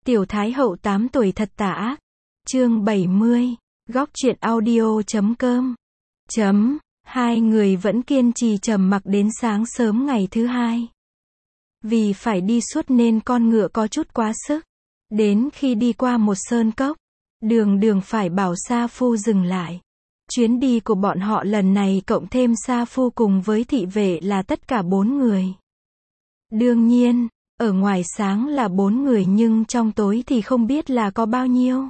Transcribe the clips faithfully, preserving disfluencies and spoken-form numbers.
Tiểu Thái Hậu tám tuổi thật tà ác. Chương bảy mươi. Góc truyện audio chấm com. Chấm. Hai người vẫn kiên trì trầm mặc đến sáng sớm ngày thứ hai. Vì phải đi suốt nên con ngựa có chút quá sức. Đến khi đi qua một sơn cốc, Đường Đường phải bảo Sa Phu dừng lại. Chuyến đi của bọn họ lần này cộng thêm Sa Phu cùng với thị vệ là tất cả bốn người. Đương nhiên, ở ngoài sáng là bốn người nhưng trong tối thì không biết là có bao nhiêu.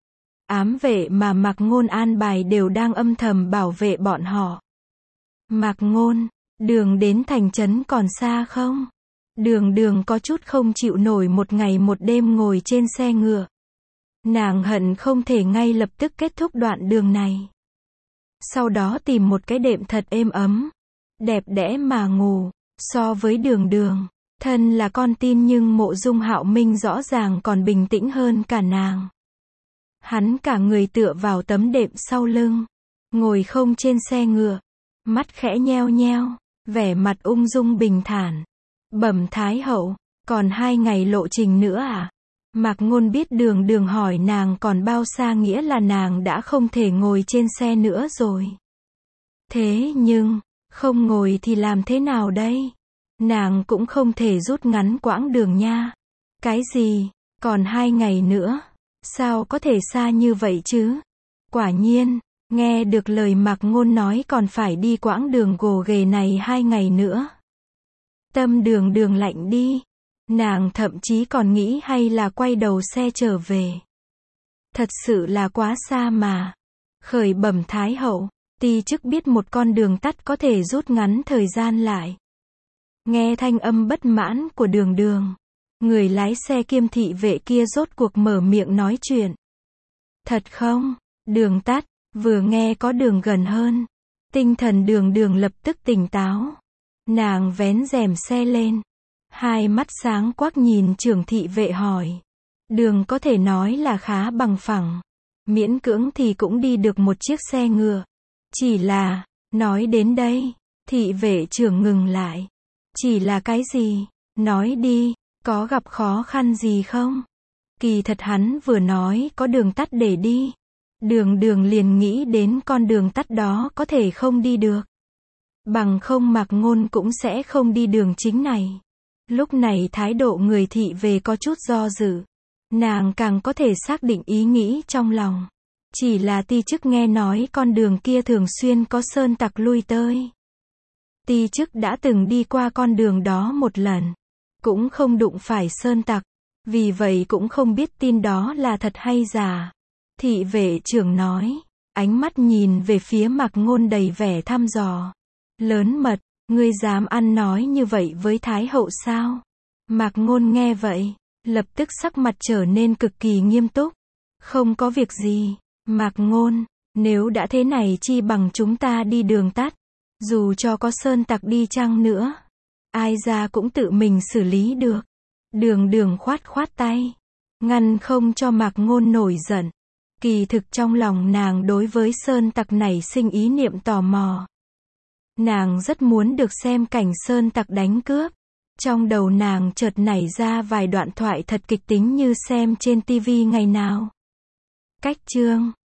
Ám vệ mà Mạc Ngôn an bài đều đang âm thầm bảo vệ bọn họ. Mạc Ngôn, đường đến thành trấn còn xa không? Đường Đường có chút không chịu nổi một ngày một đêm ngồi trên xe ngựa. Nàng hận không thể ngay lập tức kết thúc đoạn đường này. Sau đó tìm một cái đệm thật êm ấm, đẹp đẽ mà ngủ. So với Đường Đường, thân là con tin nhưng Mộ Dung Hạo Minh rõ ràng còn bình tĩnh hơn cả nàng. Hắn cả người tựa vào tấm đệm sau lưng, ngồi không trên xe ngựa, mắt khẽ nheo nheo, vẻ mặt ung dung bình thản. Bẩm Thái Hậu, còn hai ngày lộ trình nữa à? Mạc Ngôn biết Đường Đường hỏi nàng còn bao xa nghĩa là nàng đã không thể ngồi trên xe nữa rồi. Thế nhưng, không ngồi thì làm thế nào đây? Nàng cũng không thể rút ngắn quãng đường nha. Cái gì? Còn hai ngày nữa? Sao có thể xa như vậy chứ? Quả nhiên, nghe được lời Mạc Ngôn nói còn phải đi quãng đường gồ ghề này hai ngày nữa. Tâm Đường Đường lạnh đi. Nàng thậm chí còn nghĩ hay là quay đầu xe trở về. Thật sự là quá xa mà. Khởi bẩm Thái Hậu, ti chức biết một con đường tắt có thể rút ngắn thời gian lại. Nghe thanh âm bất mãn của Đường Đường, người lái xe kiêm thị vệ kia rốt cuộc mở miệng nói chuyện. Thật không? Đường tắt, vừa nghe có đường gần hơn. Tinh thần Đường Đường lập tức tỉnh táo. Nàng vén rèm xe lên. Hai mắt sáng quắc nhìn trưởng thị vệ hỏi. Đường có thể nói là khá bằng phẳng. Miễn cưỡng thì cũng đi được một chiếc xe ngựa. Chỉ là, nói đến đây, thị vệ trưởng ngừng lại. Chỉ là cái gì? Nói đi, có gặp khó khăn gì không? Kỳ thật hắn vừa nói có đường tắt để đi. Đường Đường liền nghĩ đến con đường tắt đó có thể không đi được. Bằng không Mạc Ngôn cũng sẽ không đi đường chính này. Lúc này thái độ người thị về có chút do dự. Nàng càng có thể xác định ý nghĩ trong lòng. Chỉ là ti chức nghe nói con đường kia thường xuyên có sơn tặc lui tới. Ti chức đã từng đi qua con đường đó một lần. Cũng không đụng phải sơn tặc. Vì vậy cũng không biết tin đó là thật hay giả. Thị vệ trưởng nói. Ánh mắt nhìn về phía Mạc Ngôn đầy vẻ thăm dò. Lớn mật, ngươi dám ăn nói như vậy với Thái Hậu sao? Mạc Ngôn nghe vậy, lập tức sắc mặt trở nên cực kỳ nghiêm túc. Không có việc gì, Mạc Ngôn, nếu đã thế này chi bằng chúng ta đi đường tắt. Dù cho có sơn tặc đi chăng nữa, ai ra cũng tự mình xử lý được. Đường Đường khoát khoát tay, ngăn không cho Mạc Ngôn nổi giận. Kỳ thực trong lòng nàng đối với sơn tặc này sinh ý niệm tò mò. Nàng rất muốn được xem cảnh sơn tặc đánh cướp. Trong đầu nàng chợt nảy ra vài đoạn thoại thật kịch tính như xem trên tivi ngày nào. Cách chương